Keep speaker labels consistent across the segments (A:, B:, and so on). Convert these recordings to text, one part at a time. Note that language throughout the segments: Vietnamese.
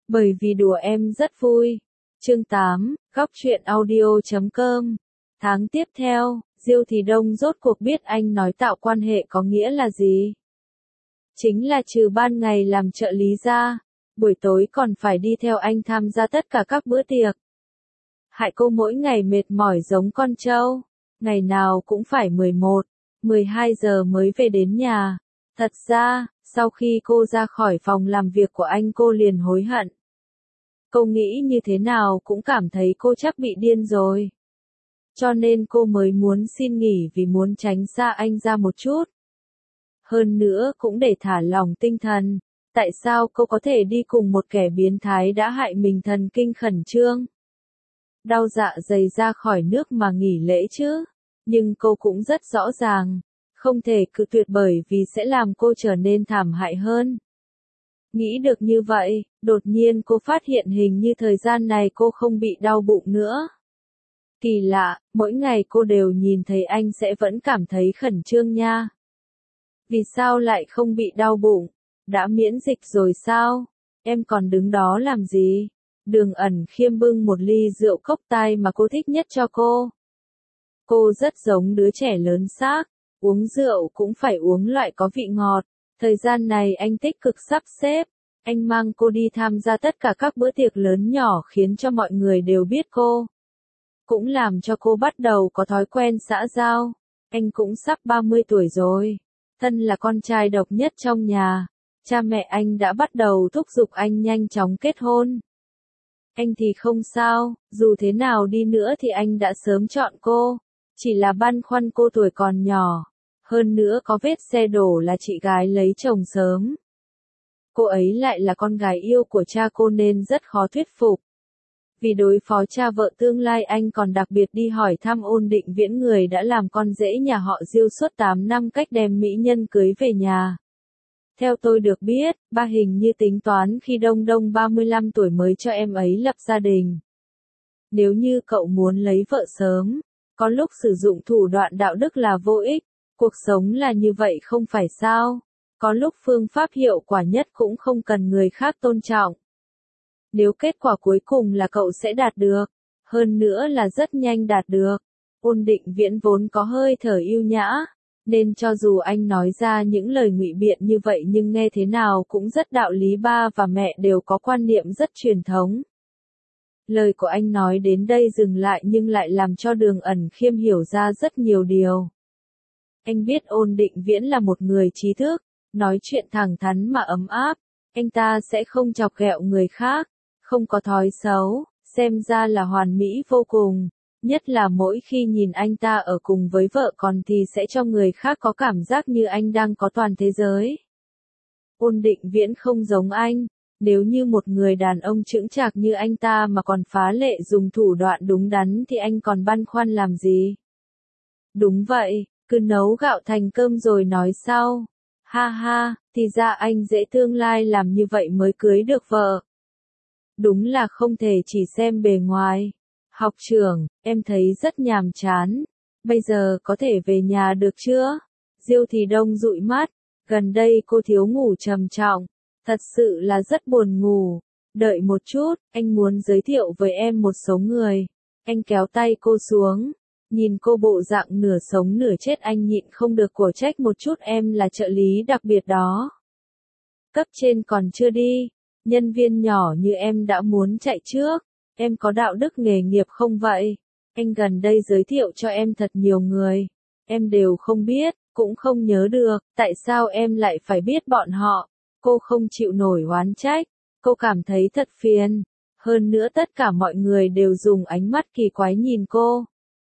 A: Bởi vì đùa em rất vui. Chương 8, Góc truyện audio.com. Tháng tiếp theo, Diêu Thì Đông rốt cuộc biết anh nói tạo quan hệ có nghĩa là gì. Chính là trừ ban ngày làm trợ lý ra, buổi tối còn phải đi theo anh tham gia tất cả các bữa tiệc. Hại cô mỗi ngày mệt mỏi giống con trâu, ngày nào cũng phải 11, 12 giờ mới về đến nhà. Thật ra, sau khi cô ra khỏi phòng làm việc của anh cô liền hối hận. Cô nghĩ như thế nào cũng cảm thấy cô chắc bị điên rồi. Cho nên cô mới muốn xin nghỉ vì muốn tránh xa anh ra một chút. Hơn nữa cũng để thả lỏng tinh thần. Tại sao cô có thể đi cùng một kẻ biến thái đã hại mình thần kinh khẩn trương? Đau dạ dày ra khỏi nước mà nghỉ lễ chứ. Nhưng cô cũng rất rõ ràng, không thể cự tuyệt bởi vì sẽ làm cô trở nên thảm hại hơn. Nghĩ được như vậy, đột nhiên cô phát hiện hình như thời gian này cô không bị đau bụng nữa. Kỳ lạ, mỗi ngày cô đều nhìn thấy anh sẽ vẫn cảm thấy khẩn trương nha. Vì sao lại không bị đau bụng? Đã miễn dịch rồi sao? Em còn đứng đó làm gì? Đường Ẩn Khiêm bưng một ly rượu cốc tai mà cô thích nhất cho cô. Cô rất giống đứa trẻ lớn xác, uống rượu cũng phải uống loại có vị ngọt. Thời gian này anh tích cực sắp xếp, anh mang cô đi tham gia tất cả các bữa tiệc lớn nhỏ khiến cho mọi người đều biết cô. Cũng làm cho cô bắt đầu có thói quen xã giao. Anh cũng sắp 30 tuổi rồi. Thân là con trai độc nhất trong nhà, cha mẹ anh đã bắt đầu thúc giục anh nhanh chóng kết hôn. Anh thì không sao, dù thế nào đi nữa thì anh đã sớm chọn cô. Chỉ là băn khoăn cô tuổi còn nhỏ. Hơn nữa có vết xe đổ là chị gái lấy chồng sớm. Cô ấy lại là con gái yêu của cha cô nên rất khó thuyết phục. Vì đối phó cha vợ tương lai anh còn đặc biệt đi hỏi thăm Ôn Định Viễn, người đã làm con rể nhà họ Diêu suốt 8 năm cách đem mỹ nhân cưới về nhà. Theo tôi được biết, ba hình như tính toán khi Đông Đông 35 tuổi mới cho em ấy lập gia đình. Nếu như cậu muốn lấy vợ sớm, có lúc sử dụng thủ đoạn đạo đức là vô ích. Cuộc sống là như vậy không phải sao? Có lúc phương pháp hiệu quả nhất cũng không cần người khác tôn trọng. Nếu kết quả cuối cùng là cậu sẽ đạt được, hơn nữa là rất nhanh đạt được. Ôn Định Viễn vốn có hơi thở yêu nhã, nên cho dù anh nói ra những lời ngụy biện như vậy nhưng nghe thế nào cũng rất đạo lý. Ba và mẹ đều có quan niệm rất truyền thống. Lời của anh nói đến đây dừng lại nhưng lại làm cho Đường Ẩn Khiêm hiểu ra rất nhiều điều. Anh biết Ôn Định Viễn là một người trí thức, nói chuyện thẳng thắn mà ấm áp. Anh ta sẽ không chọc ghẹo người khác, không có thói xấu, xem ra là hoàn mỹ vô cùng. Nhất là mỗi khi nhìn anh ta ở cùng với vợ con thì sẽ cho người khác có cảm giác như anh đang có toàn thế giới. Ôn Định Viễn không giống anh. Nếu như một người đàn ông chững chạc như anh ta mà còn phá lệ dùng thủ đoạn đúng đắn thì anh còn băn khoăn làm gì? Đúng vậy, cứ nấu gạo thành cơm rồi nói sau. Ha ha, thì ra anh dễ tương lai làm như vậy mới cưới được vợ. Đúng là không thể chỉ xem bề ngoài. Học trưởng, em thấy rất nhàm chán. Bây giờ có thể về nhà được chưa? Diêu Thì Đông dụi mắt. Gần đây cô thiếu ngủ trầm trọng. Thật sự là rất buồn ngủ. Đợi một chút, anh muốn giới thiệu với em một số người. Anh kéo tay cô xuống. Nhìn cô bộ dạng nửa sống nửa chết anh nhịn không được cổ trách một chút, em là trợ lý đặc biệt đó. Cấp trên còn chưa đi. Nhân viên nhỏ như em đã muốn chạy trước. Em có đạo đức nghề nghiệp không vậy? Anh gần đây giới thiệu cho em thật nhiều người. Em đều không biết, cũng không nhớ được. Tại sao em lại phải biết bọn họ? Cô không chịu nổi oán trách. Cô cảm thấy thật phiền. Hơn nữa tất cả mọi người đều dùng ánh mắt kỳ quái nhìn cô.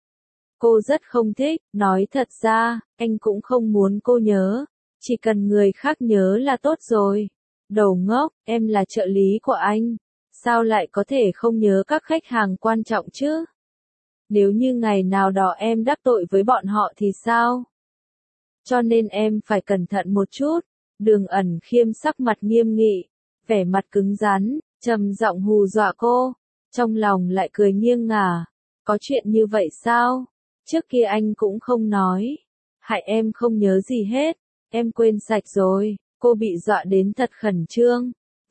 A: Cô rất không thích. Nói thật ra, anh cũng không muốn cô nhớ. Chỉ cần người khác nhớ là tốt rồi. Đầu ngốc, em là trợ lý của anh. Sao lại có thể không nhớ các khách hàng quan trọng chứ? Nếu như ngày nào đó em đắc tội với bọn họ thì sao? Cho nên em phải cẩn thận một chút. Đường Ẩn Khiêm sắc mặt nghiêm nghị, vẻ mặt cứng rắn, trầm giọng hù dọa cô. Trong lòng lại cười nghiêng ngả. Có chuyện như vậy sao? Trước kia anh cũng không nói. Hại em không nhớ gì hết. Em quên sạch rồi. Cô bị dọa đến thật khẩn trương.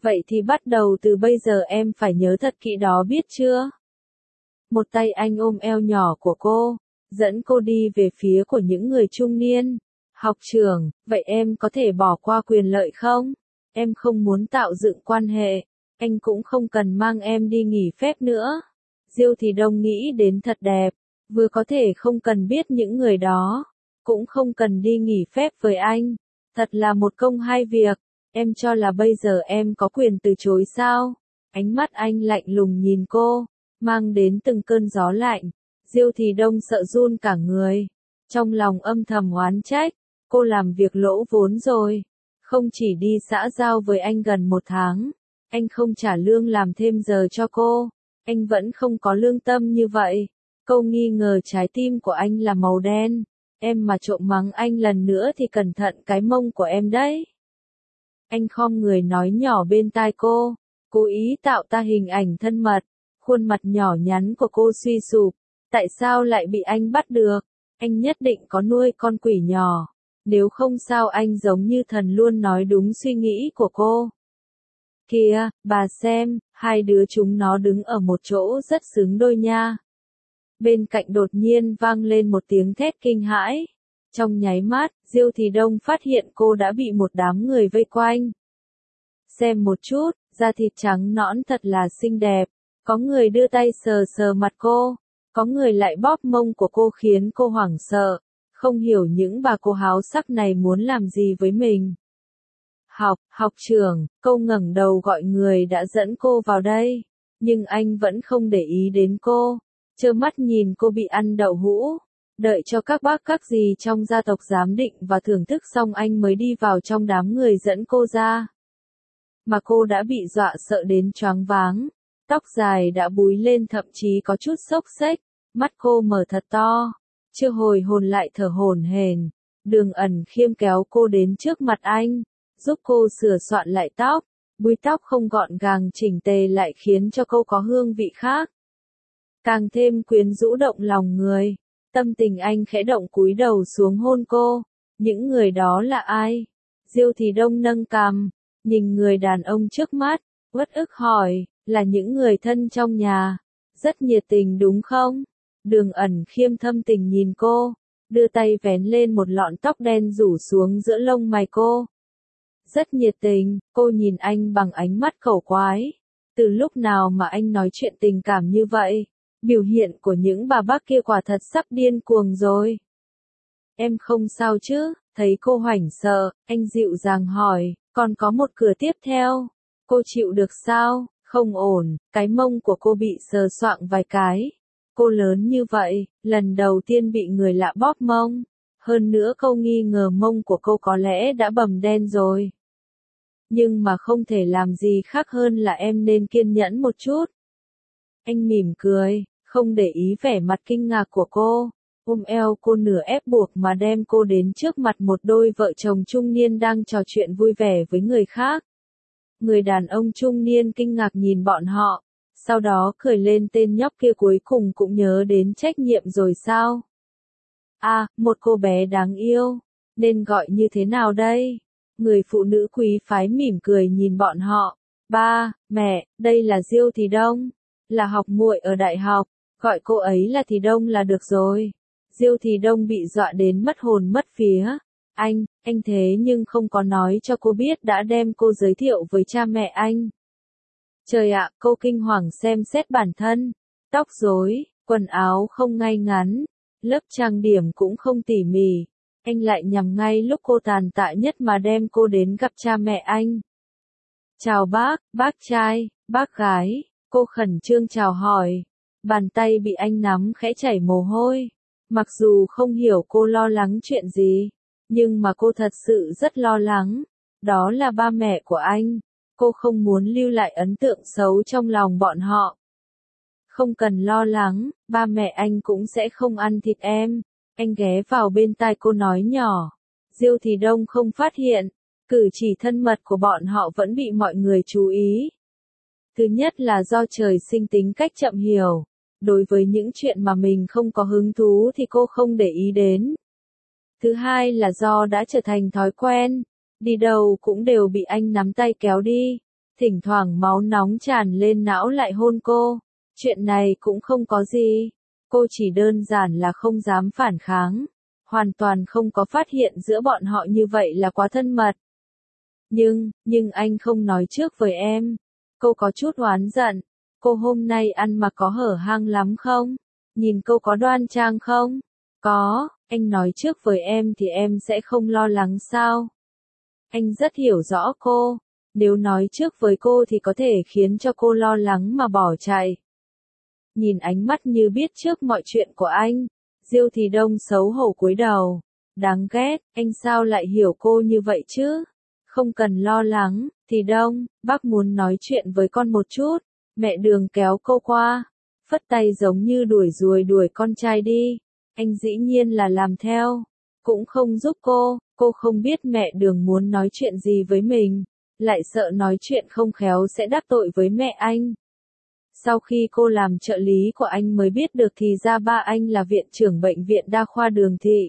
A: Vậy thì bắt đầu từ bây giờ em phải nhớ thật kỹ đó biết chưa? Một tay anh ôm eo nhỏ của cô, dẫn cô đi về phía của những người trung niên. Học trưởng, vậy em có thể bỏ qua quyền lợi không? Em không muốn tạo dựng quan hệ, anh cũng không cần mang em đi nghỉ phép nữa. Diêu Thì Đông nghĩ đến thật đẹp, vừa có thể không cần biết những người đó, cũng không cần đi nghỉ phép với anh. Thật là một công hai việc, em cho là bây giờ em có quyền từ chối sao? Ánh mắt anh lạnh lùng nhìn cô, mang đến từng cơn gió lạnh. Diêu Thì Đông sợ run cả người, trong lòng âm thầm oán trách, cô làm việc lỗ vốn rồi. Không chỉ đi xã giao với anh gần 1 tháng, anh không trả lương làm thêm giờ cho cô, anh vẫn không có lương tâm như vậy. Cô nghi ngờ trái tim của anh là màu đen, em mà trộm mắng anh lần nữa thì cẩn thận cái mông của em đấy. Anh khom người nói nhỏ bên tai cô, cố ý tạo ta hình ảnh thân mật, khuôn mặt nhỏ nhắn của cô suy sụp, tại sao lại bị anh bắt được? Anh nhất định có nuôi con quỷ nhỏ, nếu không sao anh giống như thần luôn nói đúng suy nghĩ của cô. Kìa, bà xem, hai đứa chúng nó đứng ở một chỗ rất xứng đôi nha. Bên cạnh đột nhiên vang lên một tiếng thét kinh hãi. Trong nháy mắt, Diêu Thì Đông phát hiện cô đã bị một đám người vây quanh. Xem một chút, da thịt trắng nõn thật là xinh đẹp. Có người đưa tay sờ sờ mặt cô, có người lại bóp mông của cô khiến cô hoảng sợ, không hiểu những bà cô háo sắc này muốn làm gì với mình. Học trưởng, cô ngẩng đầu gọi người đã dẫn cô vào đây, nhưng anh vẫn không để ý đến cô, trơ mắt nhìn cô bị ăn đậu hũ. Đợi cho các bác các dì trong gia tộc giám định và thưởng thức xong anh mới đi vào trong đám người dẫn cô ra. Mà cô đã bị dọa sợ đến choáng váng, tóc dài đã búi lên thậm chí có chút xốc xếch, mắt cô mở thật to, chưa hồi hồn lại thở hổn hển. Đường Ẩn Khiêm kéo cô đến trước mặt anh, giúp cô sửa soạn lại tóc, búi tóc không gọn gàng chỉnh tề lại khiến cho cô có hương vị khác, càng thêm quyến rũ động lòng người. Tâm tình anh khẽ động cúi đầu xuống hôn cô. Những người đó là ai? Diêu Thì Đông nâng cằm, nhìn người đàn ông trước mắt, uất ức hỏi, là những người thân trong nhà. Rất nhiệt tình đúng không? Đường Ẩn Khiêm thâm tình nhìn cô, đưa tay vén lên một lọn tóc đen rủ xuống giữa lông mày cô. Rất nhiệt tình, cô nhìn anh bằng ánh mắt khẩu quái. Từ lúc nào mà anh nói chuyện tình cảm như vậy? Biểu hiện của những bà bác kia quả thật sắp điên cuồng rồi. Em không sao chứ? Thấy cô hoảng sợ, anh dịu dàng hỏi, còn có một cửa tiếp theo. Cô chịu được sao? Không ổn, cái mông của cô bị sờ soạng vài cái. Cô lớn như vậy, lần đầu tiên bị người lạ bóp mông. Hơn nữa cô nghi ngờ mông của cô có lẽ đã bầm đen rồi. Nhưng mà không thể làm gì khác hơn là em nên kiên nhẫn một chút. Anh mỉm cười, không để ý vẻ mặt kinh ngạc của cô, ôm eo cô nửa ép buộc mà đem cô đến trước mặt một đôi vợ chồng trung niên đang trò chuyện vui vẻ với người khác. Người đàn ông trung niên kinh ngạc nhìn bọn họ, sau đó cười lên, tên nhóc kia cuối cùng cũng nhớ đến trách nhiệm rồi sao? À, một cô bé đáng yêu, nên gọi như thế nào đây? Người phụ nữ quý phái mỉm cười nhìn bọn họ. Ba, mẹ, đây là Diêu Thì Đông, là học muội ở đại học, gọi cô ấy là Thì Đông là được rồi. Diêu Thì Đông bị dọa đến mất hồn mất vía. Anh thế nhưng không có nói cho cô biết đã đem cô giới thiệu với cha mẹ anh. Trời ạ, cô kinh hoàng xem xét bản thân, tóc rối, quần áo không ngay ngắn, lớp trang điểm cũng không tỉ mỉ. Anh lại nhằm ngay lúc cô tàn tạ nhất mà đem cô đến gặp cha mẹ anh. Chào bác trai, bác gái, cô khẩn trương chào hỏi. Bàn tay bị anh nắm khẽ chảy mồ hôi. Mặc dù không hiểu cô lo lắng chuyện gì, nhưng mà cô thật sự rất lo lắng. Đó là ba mẹ của anh. Cô không muốn lưu lại ấn tượng xấu trong lòng bọn họ. Không cần lo lắng, ba mẹ anh cũng sẽ không ăn thịt em. Anh ghé vào bên tai cô nói nhỏ. Diêu Thì Đông không phát hiện, cử chỉ thân mật của bọn họ vẫn bị mọi người chú ý. Thứ nhất là do trời sinh tính cách chậm hiểu. Đối với những chuyện mà mình không có hứng thú thì cô không để ý đến. Thứ hai là do đã trở thành thói quen, đi đâu cũng đều bị anh nắm tay kéo đi. thỉnh thoảng máu nóng tràn lên não lại hôn cô. Chuyện này cũng không có gì. Cô chỉ đơn giản là không dám phản kháng. Hoàn toàn không có phát hiện giữa bọn họ như vậy là quá thân mật. Nhưng anh không nói trước với em. Cô có chút oán giận. Cô hôm nay ăn mặc có hở hang lắm không? Nhìn cô có đoan trang không? Có, anh nói trước với em thì em sẽ không lo lắng sao? Anh rất hiểu rõ cô. Nếu nói trước với cô thì có thể khiến cho cô lo lắng mà bỏ chạy. Nhìn ánh mắt như biết trước mọi chuyện của anh, Diêu Thì Đông xấu hổ cúi đầu. Đáng ghét, anh sao lại hiểu cô như vậy chứ? Không cần lo lắng, Thì Đông, bác muốn nói chuyện với con một chút. Mẹ Đường kéo cô qua, phất tay giống như đuổi ruồi đuổi con trai đi. Anh dĩ nhiên là làm theo, cũng không giúp cô không biết mẹ Đường muốn nói chuyện gì với mình, lại sợ nói chuyện không khéo sẽ đắc tội với mẹ anh. Sau khi cô làm trợ lý của anh mới biết được thì ra ba anh là viện trưởng bệnh viện đa khoa Đường Thị.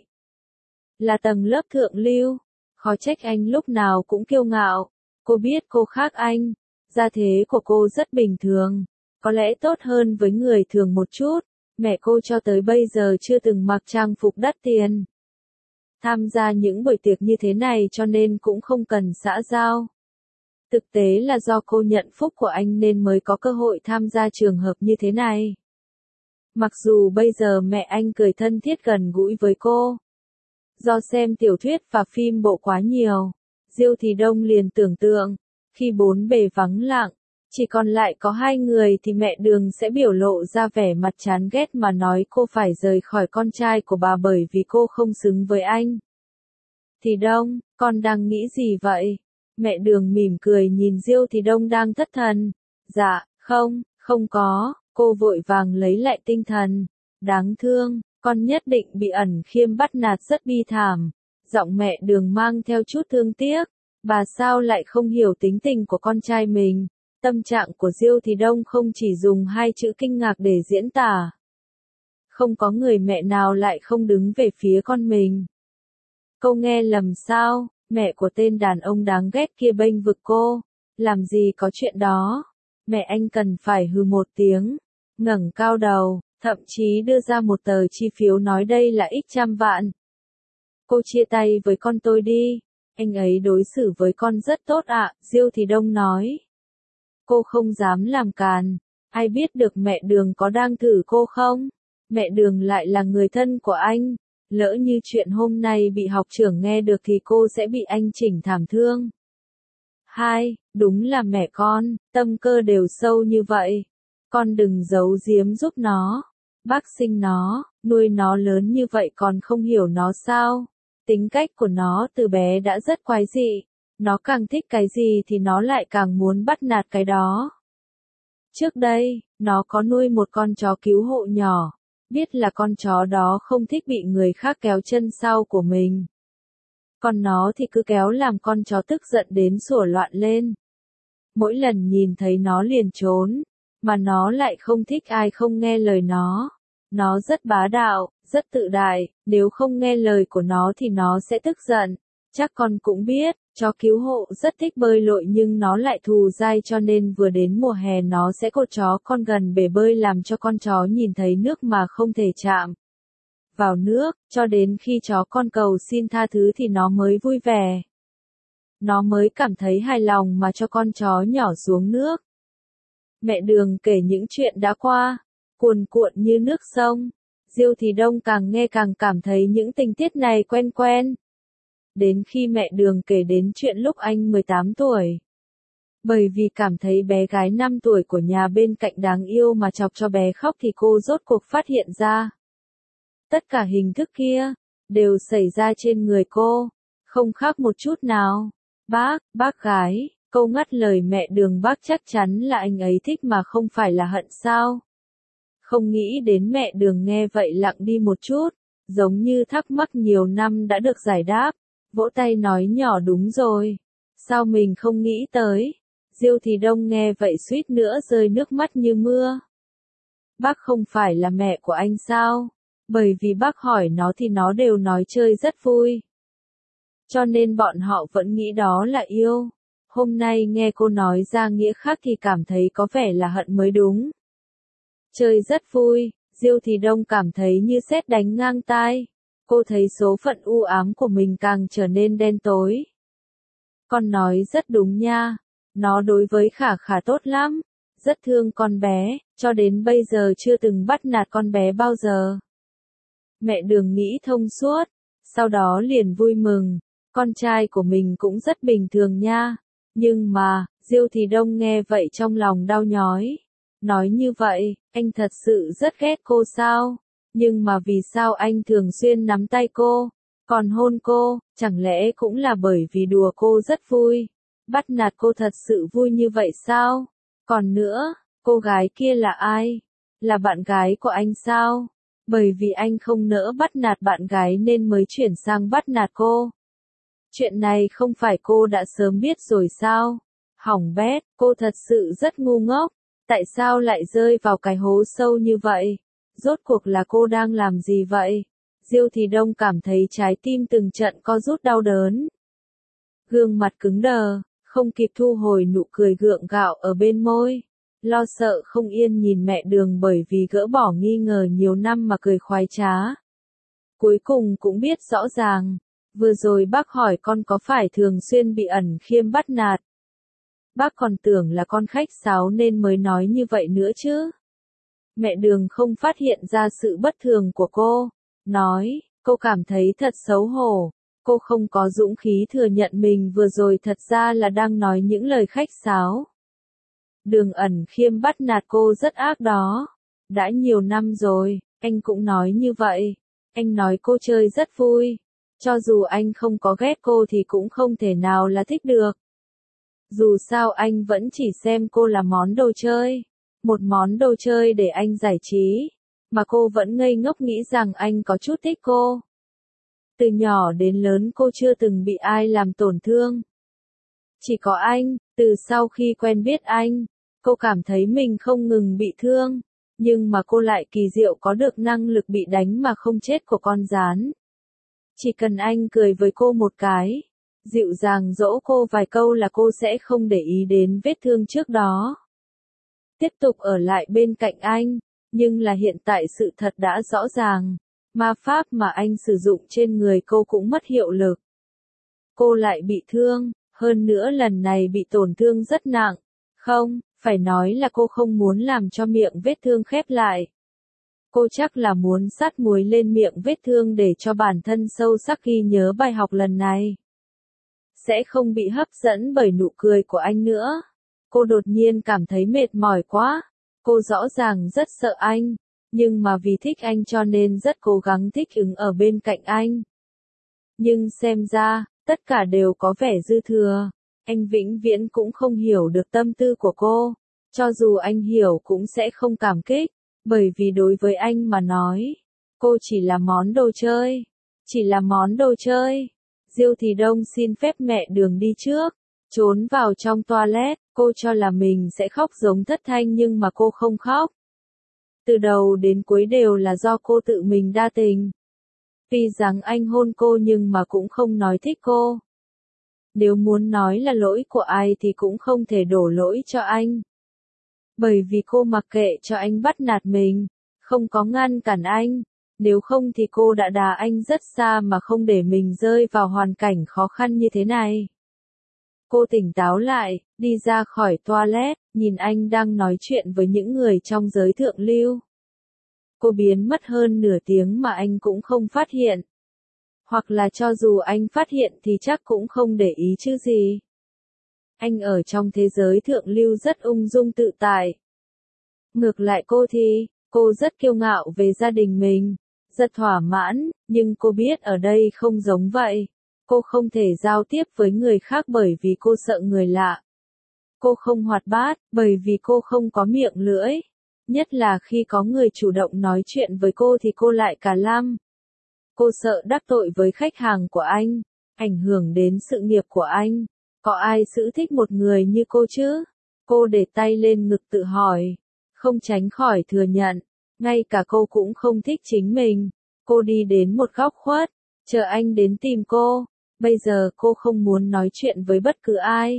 A: Là tầng lớp thượng lưu, khó trách anh lúc nào cũng kiêu ngạo. Cô biết cô khác anh, gia thế của cô rất bình thường, có lẽ tốt hơn với người thường một chút. Mẹ cô cho tới bây giờ chưa từng mặc trang phục đắt tiền. Tham gia những buổi tiệc như thế này cho nên cũng không cần xã giao. Thực tế là do cô nhận phúc của anh nên mới có cơ hội tham gia trường hợp như thế này. Mặc dù bây giờ mẹ anh cười thân thiết gần gũi với cô. Do xem tiểu thuyết và phim bộ quá nhiều, Diêu Thì Đông liền tưởng tượng, khi bốn bề vắng lặng, chỉ còn lại có hai người thì mẹ Đường sẽ biểu lộ ra vẻ mặt chán ghét mà nói cô phải rời khỏi con trai của bà bởi vì cô không xứng với anh. Thì Đông, con đang nghĩ gì vậy? Mẹ Đường mỉm cười nhìn Diêu Thì Đông đang thất thần. Dạ, không có, cô vội vàng lấy lại tinh thần. Đáng thương, con nhất định bị ẩn khiêm bắt nạt rất bi thảm. Giọng mẹ Đường mang theo chút thương tiếc. Bà sao lại không hiểu tính tình của con trai mình? Tâm trạng của Diêu Thì Đông không chỉ dùng hai chữ kinh ngạc để diễn tả. Không có người mẹ nào lại không đứng về phía con mình. Cô nghe lầm sao? Mẹ của tên đàn ông đáng ghét kia bênh vực cô. Làm gì có chuyện đó? Mẹ anh cần phải hừ một tiếng, ngẩng cao đầu, thậm chí đưa ra một tờ chi phiếu nói đây là ích trăm vạn. Cô chia tay với con tôi đi. Anh ấy đối xử với con rất tốt ạ, Diêu Thì Đông nói. Cô không dám làm càn. Ai biết được mẹ Đường có đang thử cô không? Mẹ Đường lại là người thân của anh. Lỡ như chuyện hôm nay bị học trưởng nghe được thì cô sẽ bị anh chỉnh thảm thương. Đúng là mẹ con, tâm cơ đều sâu như vậy. Con đừng giấu giếm giúp nó. Bác sinh nó, nuôi nó lớn như vậy còn không hiểu nó sao? Tính cách của nó từ bé đã rất quái dị. Nó càng thích cái gì thì nó lại càng muốn bắt nạt cái đó. Trước đây, nó có nuôi một con chó cứu hộ nhỏ. Biết là con chó đó không thích bị người khác kéo chân sau của mình. Còn nó thì cứ kéo làm con chó tức giận đến sủa loạn lên. Mỗi lần nhìn thấy nó liền trốn, mà nó lại không thích ai không nghe lời nó. Nó rất bá đạo, rất tự đại, nếu không nghe lời của nó thì nó sẽ tức giận. Chắc con cũng biết, chó cứu hộ rất thích bơi lội nhưng nó lại thù dai cho nên vừa đến mùa hè nó sẽ cột chó con gần bể bơi làm cho con chó nhìn thấy nước mà không thể chạm vào nước, cho đến khi chó con cầu xin tha thứ thì nó mới vui vẻ. Nó mới cảm thấy hài lòng mà cho con chó nhỏ xuống nước. Mẹ Đường kể những chuyện đã qua, cuồn cuộn như nước sông. Diêu Thì Đông càng nghe càng cảm thấy những tình tiết này quen quen. Đến khi mẹ Đường kể đến chuyện lúc anh 18 tuổi. Bởi vì cảm thấy bé gái 5 tuổi của nhà bên cạnh đáng yêu mà chọc cho bé khóc thì cô rốt cuộc phát hiện ra. Tất cả hình thức kia, đều xảy ra trên người cô, không khác một chút nào. Bác gái, câu ngắt lời mẹ Đường bác chắc chắn là anh ấy thích mà không phải là hận sao. Không nghĩ đến mẹ Đường nghe vậy lặng đi một chút, giống như thắc mắc nhiều năm đã được giải đáp, vỗ tay nói nhỏ đúng rồi. Sao mình không nghĩ tới? Diêu Thì Đông nghe vậy suýt nữa rơi nước mắt như mưa. Bác không phải là mẹ của anh sao? Bởi vì bác hỏi nó thì nó đều nói chơi rất vui. Cho nên bọn họ vẫn nghĩ đó là yêu. Hôm nay nghe cô nói ra nghĩa khác thì cảm thấy có vẻ là hận mới đúng. Chơi rất vui, Diêu Thì Đông cảm thấy như sét đánh ngang tai. Cô thấy số phận u ám của mình càng trở nên đen tối. Con nói rất đúng nha, nó đối với Khả Khả tốt lắm, rất thương con bé, cho đến bây giờ chưa từng bắt nạt con bé bao giờ. Mẹ Đường nghĩ thông suốt, sau đó liền vui mừng, con trai của mình cũng rất bình thường nha. Nhưng mà, Diêu Thì Đông nghe vậy trong lòng đau nhói. Nói như vậy, anh thật sự rất ghét cô sao? Nhưng mà vì sao anh thường xuyên nắm tay cô, còn hôn cô, chẳng lẽ cũng là bởi vì đùa cô rất vui? Bắt nạt cô thật sự vui như vậy sao? Còn nữa, cô gái kia là ai? Là bạn gái của anh sao? Bởi vì anh không nỡ bắt nạt bạn gái nên mới chuyển sang bắt nạt cô. Chuyện này không phải cô đã sớm biết rồi sao? Hỏng bét, cô thật sự rất ngu ngốc. Tại sao lại rơi vào cái hố sâu như vậy? Rốt cuộc là cô đang làm gì vậy? Diêu Thì Đông cảm thấy trái tim từng trận co rút đau đớn. Gương mặt cứng đờ, không kịp thu hồi nụ cười gượng gạo ở bên môi. Lo sợ không yên nhìn mẹ Đường bởi vì gỡ bỏ nghi ngờ nhiều năm mà cười khoái trá. Cuối cùng cũng biết rõ ràng. Vừa rồi bác hỏi con có phải thường xuyên bị ẩn khiêm bắt nạt. Bác còn tưởng là con khách sáo nên mới nói như vậy nữa chứ. Mẹ Đường không phát hiện ra sự bất thường của cô. Nói, cô cảm thấy thật xấu hổ. Cô không có dũng khí thừa nhận mình vừa rồi thật ra là đang nói những lời khách sáo. Đường ẩn khiêm bắt nạt cô rất ác đó. Đã nhiều năm rồi, anh cũng nói như vậy. Anh nói cô chơi rất vui. Cho dù anh không có ghét cô thì cũng không thể nào là thích được. Dù sao anh vẫn chỉ xem cô là món đồ chơi. Một món đồ chơi để anh giải trí. Mà cô vẫn ngây ngốc nghĩ rằng anh có chút thích cô. Từ nhỏ đến lớn cô chưa từng bị ai làm tổn thương. Chỉ có anh, từ sau khi quen biết anh, cô cảm thấy mình không ngừng bị thương. Nhưng mà cô lại kỳ diệu có được năng lực bị đánh mà không chết của con gián. Chỉ cần anh cười với cô một cái, dịu dàng dỗ cô vài câu là cô sẽ không để ý đến vết thương trước đó. Tiếp tục ở lại bên cạnh anh, nhưng là hiện tại sự thật đã rõ ràng, ma pháp mà anh sử dụng trên người cô cũng mất hiệu lực. Cô lại bị thương, hơn nữa lần này bị tổn thương rất nặng. Không, phải nói là cô không muốn làm cho miệng vết thương khép lại. Cô chắc là muốn sắt muối lên miệng vết thương để cho bản thân sâu sắc ghi nhớ bài học lần này. Sẽ không bị hấp dẫn bởi nụ cười của anh nữa. Cô đột nhiên cảm thấy mệt mỏi quá. Cô rõ ràng rất sợ anh, nhưng mà vì thích anh cho nên rất cố gắng thích ứng ở bên cạnh anh. Nhưng xem ra, tất cả đều có vẻ dư thừa. Anh vĩnh viễn cũng không hiểu được tâm tư của cô. Cho dù anh hiểu cũng sẽ không cảm kích. Bởi vì đối với anh mà nói, cô chỉ là món đồ chơi. Chỉ là món đồ chơi. Diêu Thì Đông xin phép mẹ Đường đi trước. Trốn vào trong toilet, cô cho là mình sẽ khóc giống thất thanh nhưng mà cô không khóc. Từ đầu đến cuối đều là do cô tự mình đa tình. Tuy rằng anh hôn cô nhưng mà cũng không nói thích cô. Nếu muốn nói là lỗi của ai thì cũng không thể đổ lỗi cho anh. Bởi vì cô mặc kệ cho anh bắt nạt mình, không có ngăn cản anh, nếu không thì cô đã đá anh rất xa mà không để mình rơi vào hoàn cảnh khó khăn như thế này. Cô tỉnh táo lại, đi ra khỏi toilet, nhìn anh đang nói chuyện với những người trong giới thượng lưu. Cô biến mất hơn nửa tiếng mà anh cũng không phát hiện. Hoặc là cho dù anh phát hiện thì chắc cũng không để ý chứ gì. Anh ở trong thế giới thượng lưu rất ung dung tự tại. Ngược lại cô thì, cô rất kiêu ngạo về gia đình mình, rất thỏa mãn, nhưng cô biết ở đây không giống vậy. Cô không thể giao tiếp với người khác bởi vì cô sợ người lạ. Cô không hoạt bát, bởi vì cô không có miệng lưỡi. Nhất là khi có người chủ động nói chuyện với cô thì cô lại cả lăm. Cô sợ đắc tội với khách hàng của anh, ảnh hưởng đến sự nghiệp của anh. Có ai giữ thích một người như cô chứ? Cô để tay lên ngực tự hỏi. Không tránh khỏi thừa nhận. Ngay cả cô cũng không thích chính mình. Cô đi đến một góc khuất, chờ anh đến tìm cô. Bây giờ cô không muốn nói chuyện với bất cứ ai.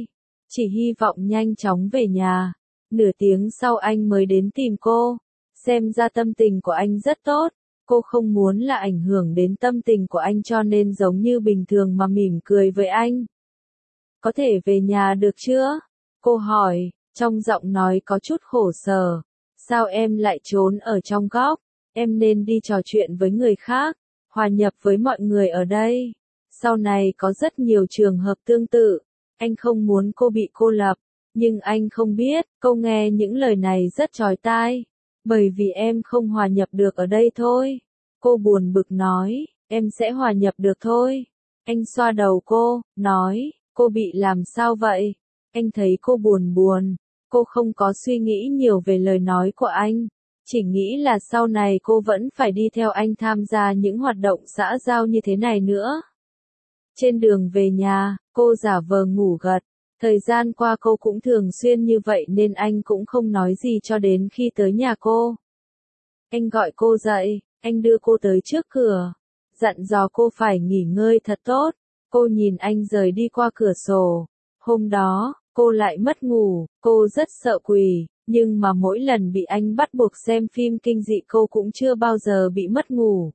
A: chỉ hy vọng nhanh chóng về nhà. Nửa tiếng sau anh mới đến tìm cô, xem ra tâm tình của anh rất tốt, cô không muốn là ảnh hưởng đến tâm tình của anh cho nên giống như bình thường mà mỉm cười với anh. Có thể về nhà được chưa? Cô hỏi, trong giọng nói có chút khổ sở. Sao em lại trốn ở trong góc? Em nên đi trò chuyện với người khác, hòa nhập với mọi người ở đây. Sau này có rất nhiều trường hợp tương tự, anh không muốn cô bị cô lập, nhưng anh không biết, cô nghe những lời này rất chói tai. Bởi vì em không hòa nhập được ở đây thôi. Cô buồn bực nói, em sẽ hòa nhập được thôi. Anh xoa đầu cô, nói, cô bị làm sao vậy? Anh thấy cô buồn buồn, cô không có suy nghĩ nhiều về lời nói của anh. Chỉ nghĩ là sau này cô vẫn phải đi theo anh tham gia những hoạt động xã giao như thế này nữa. Trên đường về nhà, cô giả vờ ngủ gật. Thời gian qua cô cũng thường xuyên như vậy nên anh cũng không nói gì cho đến khi tới nhà cô. Anh gọi cô dậy, anh đưa cô tới trước cửa, dặn dò cô phải nghỉ ngơi thật tốt. Cô nhìn anh rời đi qua cửa sổ. Hôm đó, cô lại mất ngủ, cô rất sợ quỷ, nhưng mà mỗi lần bị anh bắt buộc xem phim kinh dị cô cũng chưa bao giờ bị mất ngủ.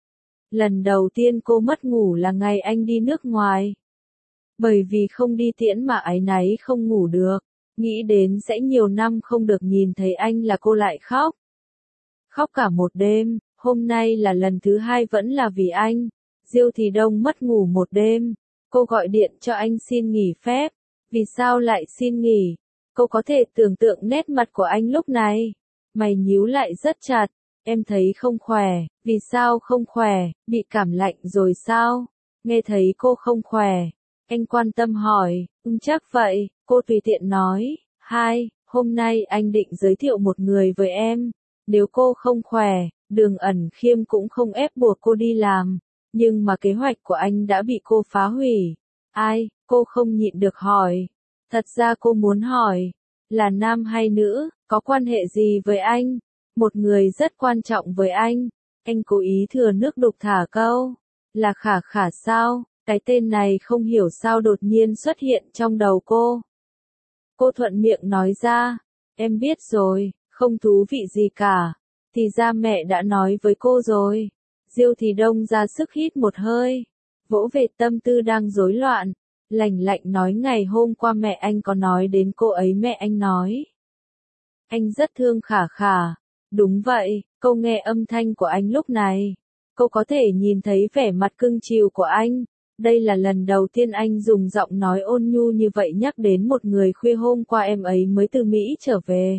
A: Lần đầu tiên cô mất ngủ là ngày anh đi nước ngoài. Bởi vì không đi tiễn mà áy náy không ngủ được, nghĩ đến sẽ nhiều năm không được nhìn thấy anh là cô lại khóc. Khóc cả một đêm, hôm nay là lần thứ hai vẫn là vì anh. Diêu Thì Đông mất ngủ một đêm, cô gọi điện cho anh xin nghỉ phép. Vì sao lại xin nghỉ? Cô có thể tưởng tượng nét mặt của anh lúc này. Mày nhíu lại rất chặt, em thấy không khỏe, vì sao không khỏe, bị cảm lạnh rồi sao? Nghe thấy cô không khỏe, anh quan tâm hỏi, chắc vậy, cô tùy tiện nói, hôm nay anh định giới thiệu một người với em. Nếu cô không khỏe, Đường Ẩn Khiêm cũng không ép buộc cô đi làm, nhưng mà kế hoạch của anh đã bị cô phá hủy. Ai? Cô không nhịn được hỏi. Thật ra cô muốn hỏi, là nam hay nữ, có quan hệ gì với anh? Một người rất quan trọng với anh. Anh cố ý thừa nước đục thả câu. Là Khả Khả sao? Cái tên này không hiểu sao đột nhiên xuất hiện trong đầu cô. Cô thuận miệng nói ra, em biết rồi, không thú vị gì cả. Thì ra mẹ đã nói với cô rồi. Diêu Thì Đông ra sức hít một hơi, vỗ về tâm tư đang rối loạn, lạnh lạnh nói ngày hôm qua mẹ anh có nói đến cô ấy. Mẹ anh nói anh rất thương Khả Khả. Đúng vậy, cô nghe âm thanh của anh lúc này. Cô có thể nhìn thấy vẻ mặt cưng chiều của anh. Đây là lần đầu tiên anh dùng giọng nói ôn nhu như vậy nhắc đến một người khuya hôm qua em ấy mới từ Mỹ trở về.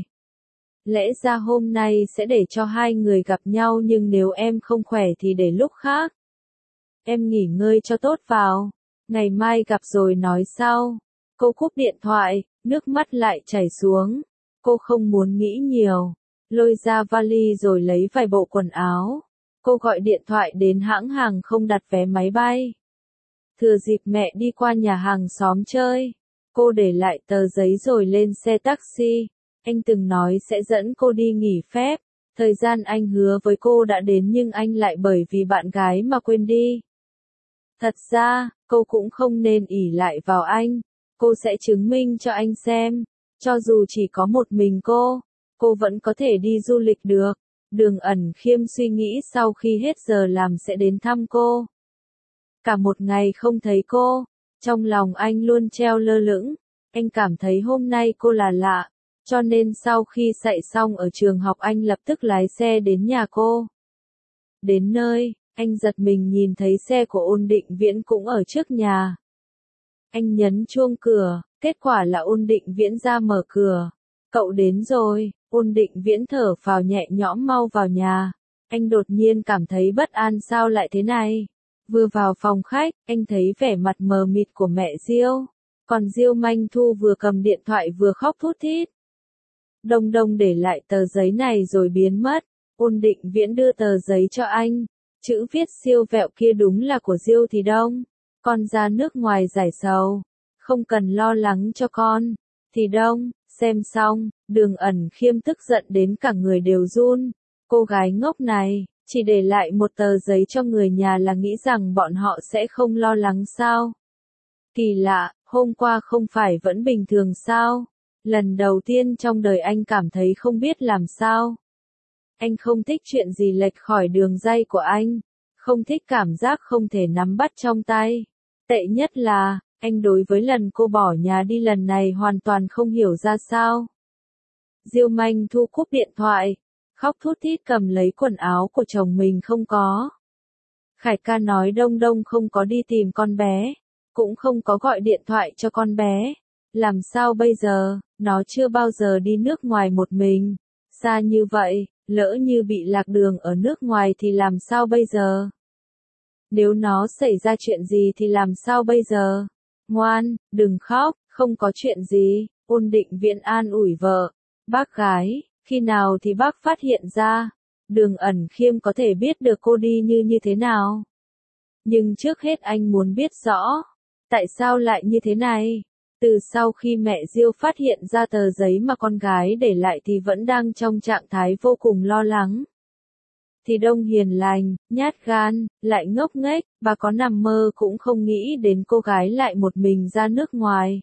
A: Lẽ ra hôm nay sẽ để cho hai người gặp nhau nhưng nếu em không khỏe thì để lúc khác. Em nghỉ ngơi cho tốt vào, ngày mai gặp rồi nói sau. Cô cúp điện thoại, nước mắt lại chảy xuống. Cô không muốn nghĩ nhiều, lôi ra vali rồi lấy vài bộ quần áo. Cô gọi điện thoại đến hãng hàng không đặt vé máy bay. Thừa dịp mẹ đi qua nhà hàng xóm chơi, cô để lại tờ giấy rồi lên xe taxi. Anh từng nói sẽ dẫn cô đi nghỉ phép. Thời gian anh hứa với cô đã đến nhưng anh lại bởi vì bạn gái mà quên đi. Thật ra, cô cũng không nên ỷ lại vào anh. Cô sẽ chứng minh cho anh xem. Cho dù chỉ có một mình cô vẫn có thể đi du lịch được. Đường Ẩn Khiêm suy nghĩ sau khi hết giờ làm sẽ đến thăm cô. Cả một ngày không thấy cô, trong lòng anh luôn treo lơ lửng. Anh cảm thấy hôm nay cô là lạ. Cho nên sau khi dạy xong ở trường học anh lập tức lái xe đến nhà cô. Đến nơi, anh giật mình nhìn thấy xe của Ôn Định Viễn cũng ở trước nhà. Anh nhấn chuông cửa, kết quả là Ôn Định Viễn ra mở cửa. Cậu đến rồi. Ôn Định Viễn thở phào nhẹ nhõm mau vào nhà. Anh đột nhiên cảm thấy bất an sao lại thế này. Vừa vào phòng khách, anh thấy vẻ mặt mờ mịt của mẹ Diêu. Còn Diêu Manh Thu vừa cầm điện thoại vừa khóc thút thít. Đông Đông để lại tờ giấy này rồi biến mất. Ôn Định Viễn đưa tờ giấy cho anh. Chữ viết siêu vẹo kia đúng là của Diêu Thì Đông. Con ra nước ngoài giải sầu. Không cần lo lắng cho con. Thì Đông, xem xong, Đường Ẩn Khiêm tức giận đến cả người đều run. Cô gái ngốc này, chỉ để lại một tờ giấy cho người nhà là nghĩ rằng bọn họ sẽ không lo lắng sao. Kỳ lạ, Hôm qua không phải vẫn bình thường sao? Lần đầu tiên trong đời anh cảm thấy không biết làm sao. Anh không thích chuyện gì lệch khỏi đường ray của anh. Không thích cảm giác không thể nắm bắt trong tay. Tệ nhất là, anh đối với lần cô bỏ nhà đi lần này hoàn toàn không hiểu ra sao. Diêu Manh Thu cúp điện thoại, khóc thút thít cầm lấy quần áo của chồng mình không có. Khải ca nói Đông Đông không có đi tìm con bé, cũng không có gọi điện thoại cho con bé. Làm sao bây giờ, nó chưa bao giờ đi nước ngoài một mình. Xa như vậy, lỡ như bị lạc đường ở nước ngoài thì làm sao bây giờ? Nếu nó xảy ra chuyện gì thì làm sao bây giờ? Ngoan, đừng khóc, không có chuyện gì, Ôn Định Viễn an ủi vợ. Bác gái, khi nào thì bác phát hiện ra, Đường Ẩn Khiêm có thể biết được cô đi như thế nào. Nhưng trước hết anh muốn biết rõ, tại sao lại như thế này? Từ sau khi mẹ Diêu phát hiện ra tờ giấy mà con gái để lại thì vẫn đang trong trạng thái vô cùng lo lắng. Thì Đông hiền lành, nhát gan, lại ngốc nghếch, bà có nằm mơ cũng không nghĩ đến cô gái lại một mình ra nước ngoài.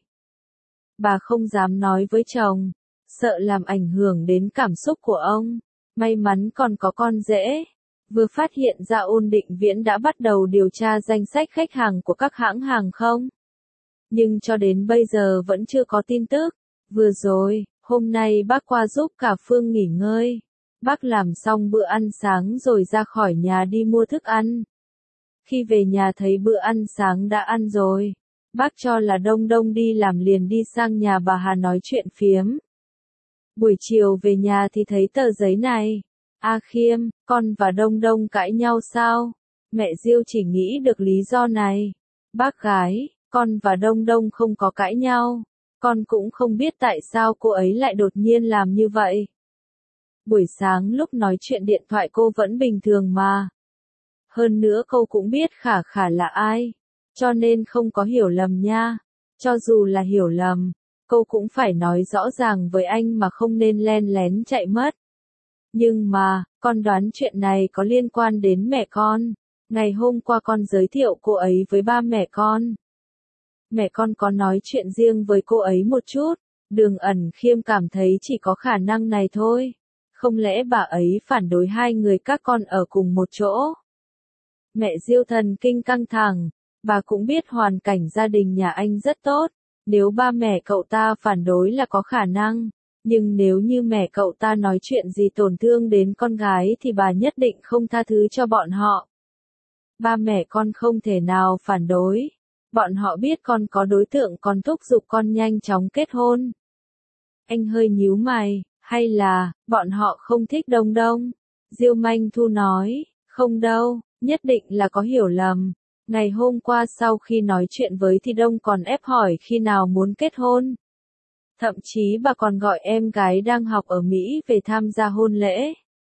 A: Bà không dám nói với chồng, sợ làm ảnh hưởng đến cảm xúc của ông. May mắn còn có con rể. Vừa phát hiện ra Ôn Định Viễn đã bắt đầu điều tra danh sách khách hàng của các hãng hàng không. Nhưng cho đến bây giờ vẫn chưa có tin tức. Vừa rồi, hôm nay bác qua giúp cả Phương nghỉ ngơi. Bác làm xong bữa ăn sáng rồi ra khỏi nhà đi mua thức ăn. Khi về nhà thấy bữa ăn sáng đã ăn rồi. Bác cho là Đông Đông đi làm liền đi sang nhà bà Hà nói chuyện phiếm. Buổi chiều về nhà thì thấy tờ giấy này. A Khiêm, con và Đông Đông cãi nhau sao? Mẹ Diêu chỉ nghĩ được lý do này. Bác gái, con và Đông Đông không có cãi nhau. Con cũng không biết tại sao cô ấy lại đột nhiên làm như vậy. Buổi sáng lúc nói chuyện điện thoại cô vẫn bình thường mà. Hơn nữa cô cũng biết Khả Khả là ai. Cho nên không có hiểu lầm nha. Cho dù là hiểu lầm, cô cũng phải nói rõ ràng với anh mà không nên len lén chạy mất. Nhưng mà, con đoán chuyện này có liên quan đến mẹ con. Ngày hôm qua con giới thiệu cô ấy với ba mẹ con. Mẹ con có nói chuyện riêng với cô ấy một chút. Đường Ẩn Khiêm cảm thấy chỉ có khả năng này thôi. Không lẽ bà ấy phản đối hai người các con ở cùng một chỗ? Mẹ Diêu thần kinh căng thẳng. Bà cũng biết hoàn cảnh gia đình nhà anh rất tốt. Nếu ba mẹ cậu ta phản đối là có khả năng. Nhưng nếu như mẹ cậu ta nói chuyện gì tổn thương đến con gái thì bà nhất định không tha thứ cho bọn họ. Ba mẹ con không thể nào phản đối. Bọn họ biết con có đối tượng còn thúc giục con nhanh chóng kết hôn. Anh hơi nhíu mày, hay là, bọn họ không thích Đông Đông? Diêu Manh Thu nói, không đâu, nhất định là có hiểu lầm. Ngày hôm qua sau khi nói chuyện với Thi Đông còn ép hỏi khi nào muốn kết hôn. Thậm chí bà còn gọi em gái đang học ở Mỹ về tham gia hôn lễ.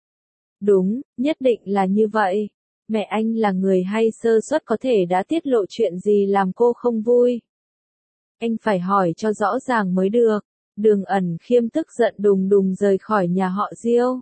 A: Đúng, nhất định là như vậy. Mẹ anh là người hay sơ suất có thể đã tiết lộ chuyện gì làm cô không vui. Anh phải hỏi cho rõ ràng mới được. Đường Ẩn Khiêm tức giận đùng đùng rời khỏi nhà họ Diêu.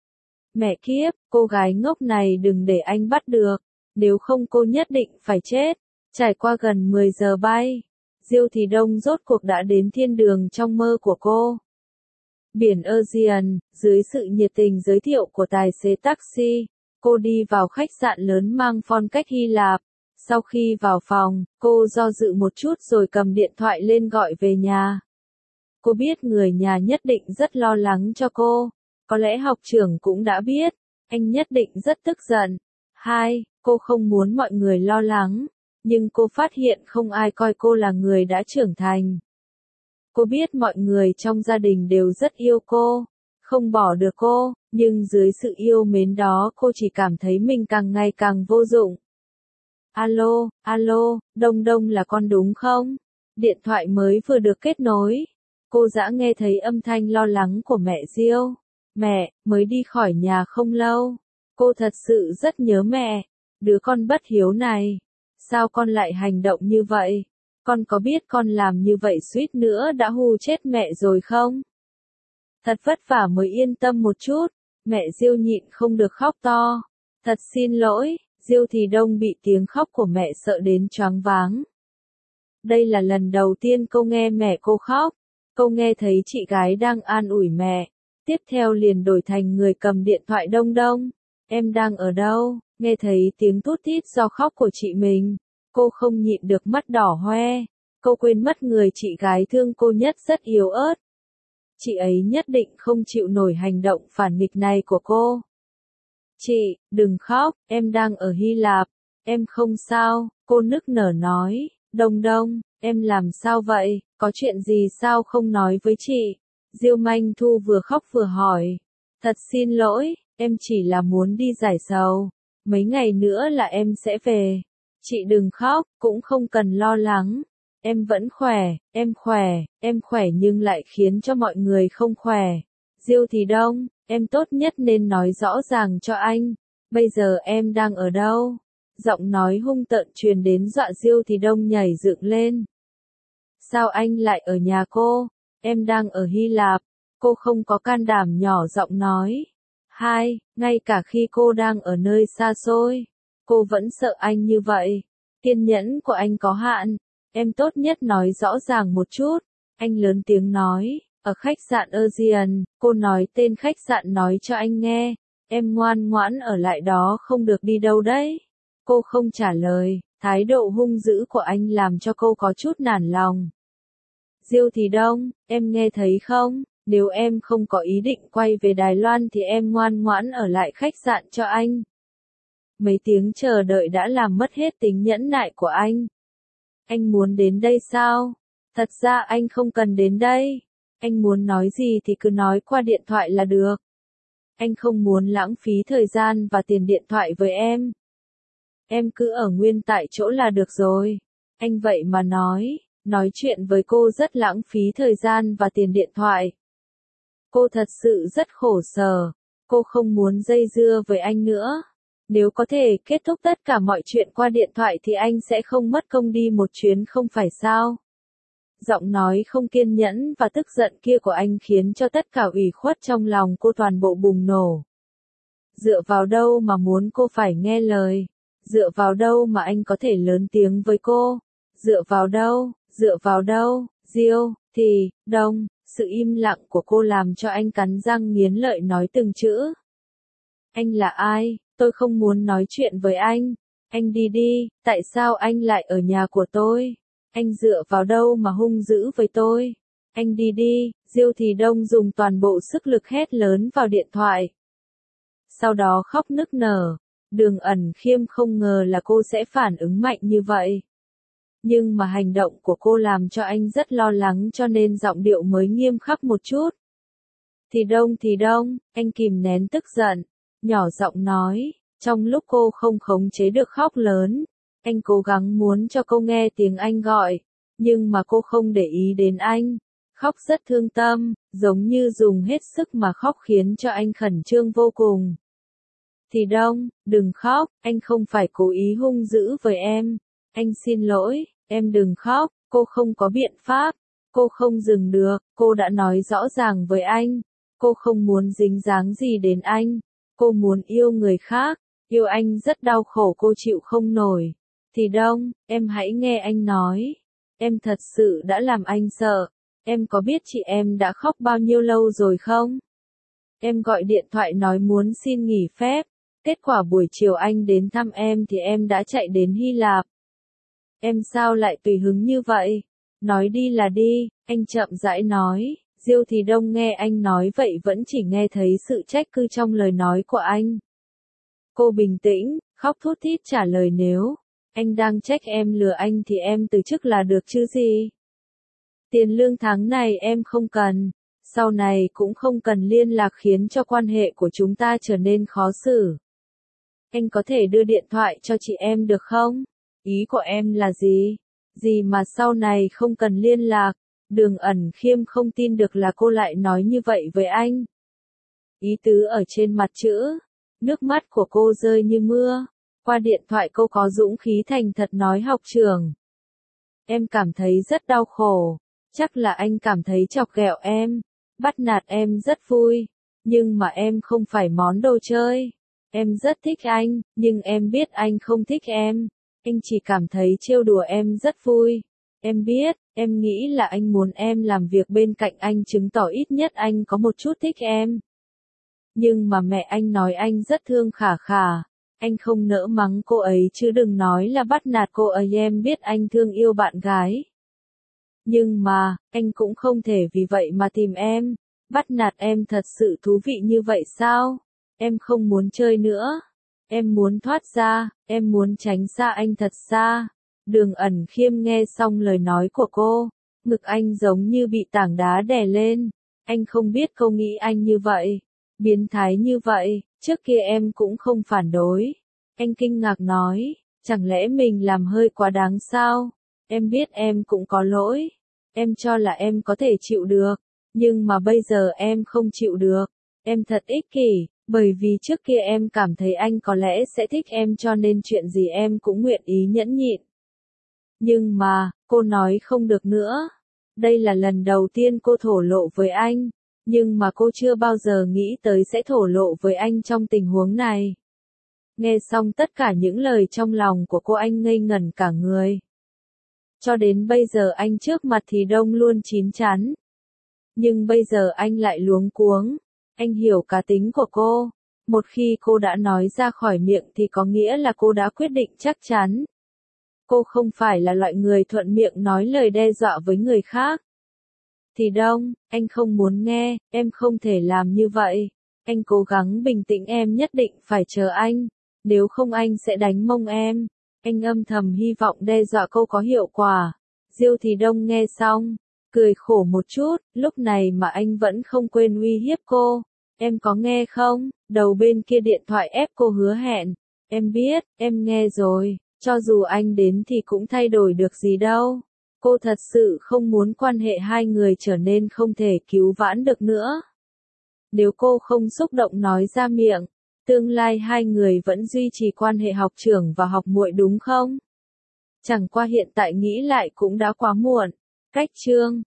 A: Mẹ kiếp, cô gái ngốc này đừng để anh bắt được. Nếu không cô nhất định phải chết. Trải qua gần 10 giờ bay. Diêu Thì Đông rốt cuộc đã đến thiên đường trong mơ của cô. Biển Aegean, dưới sự nhiệt tình giới thiệu của tài xế taxi, cô đi vào khách sạn lớn mang phong cách Hy Lạp. Sau khi vào phòng, cô do dự một chút rồi cầm điện thoại lên gọi về nhà. Cô biết người nhà nhất định rất lo lắng cho cô. Có lẽ học trưởng cũng đã biết. Anh nhất định rất tức giận. Cô không muốn mọi người lo lắng. Nhưng cô phát hiện không ai coi cô là người đã trưởng thành. Cô biết mọi người trong gia đình đều rất yêu cô. Không bỏ được cô. Nhưng dưới sự yêu mến đó cô chỉ cảm thấy mình càng ngày càng vô dụng. Alo, Đông Đông là con đúng không? Điện thoại mới vừa được kết nối. Cô dã nghe thấy âm thanh lo lắng của mẹ Diêu. Mẹ, mới đi khỏi nhà không lâu. Cô thật sự rất nhớ mẹ. Đứa con bất hiếu này. Sao con lại hành động như vậy? Con có biết con làm như vậy suýt nữa đã hù chết mẹ rồi không? Thật vất vả mới yên tâm một chút. Mẹ Diêu nhịn không được khóc to. Thật xin lỗi. Diêu Thì Đông bị tiếng khóc của mẹ sợ đến choáng váng. Đây là lần đầu tiên cô nghe mẹ cô khóc. Cô nghe thấy chị gái đang an ủi mẹ. Tiếp theo liền đổi thành người cầm điện thoại Đông Đông. Em đang ở đâu? Nghe thấy tiếng thút thít do khóc của chị mình. Cô không nhịn được mắt đỏ hoe. Cô quên mất người chị gái thương cô nhất rất yếu ớt. Chị ấy nhất định không chịu nổi hành động phản nghịch này của cô. Chị, đừng khóc, em đang ở Hy Lạp. Em không sao, cô nức nở nói. Đông Đông, em làm sao vậy, có chuyện gì sao không nói với chị? Diêu Manh Thu vừa khóc vừa hỏi. Thật xin lỗi, em chỉ là muốn đi giải sầu. Mấy ngày nữa là em sẽ về. Chị đừng khóc, cũng không cần lo lắng. Em vẫn khỏe, em khỏe nhưng lại khiến cho mọi người không khỏe. Diêu Thì Đông, em tốt nhất nên nói rõ ràng cho anh. Bây giờ em đang ở đâu? Giọng nói hung tợn truyền đến dọa Diêu Thì Đông nhảy dựng lên. Sao anh lại ở nhà cô? Em đang ở Hy Lạp. Cô không có can đảm nhỏ giọng nói. Ngay cả khi cô đang ở nơi xa xôi, cô vẫn sợ anh như vậy. Kiên nhẫn của anh có hạn. Em tốt nhất nói rõ ràng một chút. Anh lớn tiếng nói. Ở khách sạn Asian, cô nói tên khách sạn nói cho anh nghe. Em ngoan ngoãn ở lại đó không được đi đâu đấy. Cô không trả lời, thái độ hung dữ của anh làm cho cô có chút nản lòng. Diêu Thì Đông, em nghe thấy không? Nếu em không có ý định quay về Đài Loan thì em ngoan ngoãn ở lại khách sạn cho anh. Mấy tiếng chờ đợi đã làm mất hết tính nhẫn nại của anh. Anh muốn đến đây sao? Thật ra anh không cần đến đây. Anh muốn nói gì thì cứ nói qua điện thoại là được. Anh không muốn lãng phí thời gian và tiền điện thoại với em. Em cứ ở nguyên tại chỗ là được rồi. Anh vậy mà nói chuyện với cô rất lãng phí thời gian và tiền điện thoại. Cô thật sự rất khổ sở. Cô không muốn dây dưa với anh nữa. Nếu có thể kết thúc tất cả mọi chuyện qua điện thoại thì anh sẽ không mất công đi một chuyến không phải sao? Giọng nói không kiên nhẫn và tức giận kia của anh khiến cho tất cả ủy khuất trong lòng cô toàn bộ bùng nổ. Dựa vào đâu mà muốn cô phải nghe lời? Dựa vào đâu mà anh có thể lớn tiếng với cô? Dựa vào đâu, Diêu Thì Đông, sự im lặng của cô làm cho anh cắn răng nghiến lợi nói từng chữ. Anh là ai? Tôi không muốn nói chuyện với anh. Anh đi đi, tại sao anh lại ở nhà của tôi? Anh dựa vào đâu mà hung dữ với tôi? Anh đi đi, Diêu Thì Đông dùng toàn bộ sức lực hét lớn vào điện thoại. Sau đó khóc nức nở. Đường Ẩn Khiêm không ngờ là cô sẽ phản ứng mạnh như vậy. Nhưng mà hành động của cô làm cho anh rất lo lắng cho nên giọng điệu mới nghiêm khắc một chút. Thì Đông, anh kìm nén tức giận, nhỏ giọng nói, trong lúc cô không khống chế được khóc lớn. Anh cố gắng muốn cho cô nghe tiếng anh gọi, nhưng mà cô không để ý đến anh. Khóc rất thương tâm, giống như dùng hết sức mà khóc khiến cho anh khẩn trương vô cùng. Thì Đông, đừng khóc, anh không phải cố ý hung dữ với em. Anh xin lỗi, em đừng khóc, cô không có biện pháp. Cô không dừng được, cô đã nói rõ ràng với anh. Cô không muốn dính dáng gì đến anh. Cô muốn yêu người khác, yêu anh rất đau khổ cô chịu không nổi. Thì Đông, em hãy nghe anh nói. Em thật sự đã làm anh sợ. Em có biết chị em đã khóc bao nhiêu lâu rồi không? Em gọi điện thoại nói muốn xin nghỉ phép. Kết quả buổi chiều anh đến thăm em thì em đã chạy đến Hy Lạp. Em sao lại tùy hứng như vậy? Nói đi là đi, anh chậm rãi nói. Diêu Thì Đông nghe anh nói vậy vẫn chỉ nghe thấy sự trách cứ trong lời nói của anh. Cô bình tĩnh, khóc thút thít trả lời nếu anh đang trách em lừa anh thì em từ chức là được chứ gì. Tiền lương tháng này em không cần, sau này cũng không cần liên lạc khiến cho quan hệ của chúng ta trở nên khó xử. Anh có thể đưa điện thoại cho chị em được không? Ý của em là gì? Gì mà sau này không cần liên lạc? Đường Ẩn Khiêm không tin được là cô lại nói như vậy với anh. Ý tứ ở trên mặt chữ. Nước mắt của cô rơi như mưa. Qua điện thoại cô có dũng khí thành thật nói học trưởng. Em cảm thấy rất đau khổ. Chắc là anh cảm thấy chọc ghẹo em. Bắt nạt em rất vui. Nhưng mà em không phải món đồ chơi. Em rất thích anh, nhưng em biết anh không thích em. Anh chỉ cảm thấy trêu đùa em rất vui. Em biết, em nghĩ là anh muốn em làm việc bên cạnh anh chứng tỏ ít nhất anh có một chút thích em. Nhưng mà mẹ anh nói anh rất thương Khả Khả. Anh không nỡ mắng cô ấy chứ đừng nói là bắt nạt cô ấy, em biết anh thương yêu bạn gái. Nhưng mà, anh cũng không thể vì vậy mà tìm em. Bắt nạt em thật sự thú vị như vậy sao? Em không muốn chơi nữa. Em muốn thoát ra, em muốn tránh xa anh thật xa. Đường Ẩn Khiêm nghe xong lời nói của cô, ngực anh giống như bị tảng đá đè lên. Anh không biết cô nghĩ anh như vậy, biến thái như vậy, trước kia em cũng không phản đối. Anh kinh ngạc nói, chẳng lẽ mình làm hơi quá đáng sao? Em biết em cũng có lỗi. Em cho là em có thể chịu được, nhưng mà bây giờ em không chịu được. Em thật ích kỷ, bởi vì trước kia em cảm thấy anh có lẽ sẽ thích em cho nên chuyện gì em cũng nguyện ý nhẫn nhịn. Nhưng mà, cô nói không được nữa. Đây là lần đầu tiên cô thổ lộ với anh, nhưng mà cô chưa bao giờ nghĩ tới sẽ thổ lộ với anh trong tình huống này. Nghe xong tất cả những lời trong lòng của cô anh ngây ngẩn cả người. Cho đến bây giờ anh trước mặt thì đông luôn chín chắn. Nhưng bây giờ anh lại luống cuống. Anh hiểu cá tính của cô. Một khi cô đã nói ra khỏi miệng thì có nghĩa là cô đã quyết định chắc chắn. Cô không phải là loại người thuận miệng nói lời đe dọa với người khác. Thì Đông, anh không muốn nghe, em không thể làm như vậy. Anh cố gắng bình tĩnh, em nhất định phải chờ anh. Nếu không anh sẽ đánh mông em. Anh âm thầm hy vọng đe dọa cô có hiệu quả. Diêu Thì Đông nghe xong, cười khổ một chút, lúc này mà anh vẫn không quên uy hiếp cô. Em có nghe không? Đầu bên kia điện thoại ép cô hứa hẹn. Em biết, em nghe rồi, cho dù anh đến thì cũng thay đổi được gì đâu. Cô thật sự không muốn quan hệ hai người trở nên không thể cứu vãn được nữa. Nếu cô không xúc động nói ra miệng, tương lai hai người vẫn duy trì quan hệ học trưởng và học muội đúng không? Chẳng qua hiện tại nghĩ lại cũng đã quá muộn. Cách chương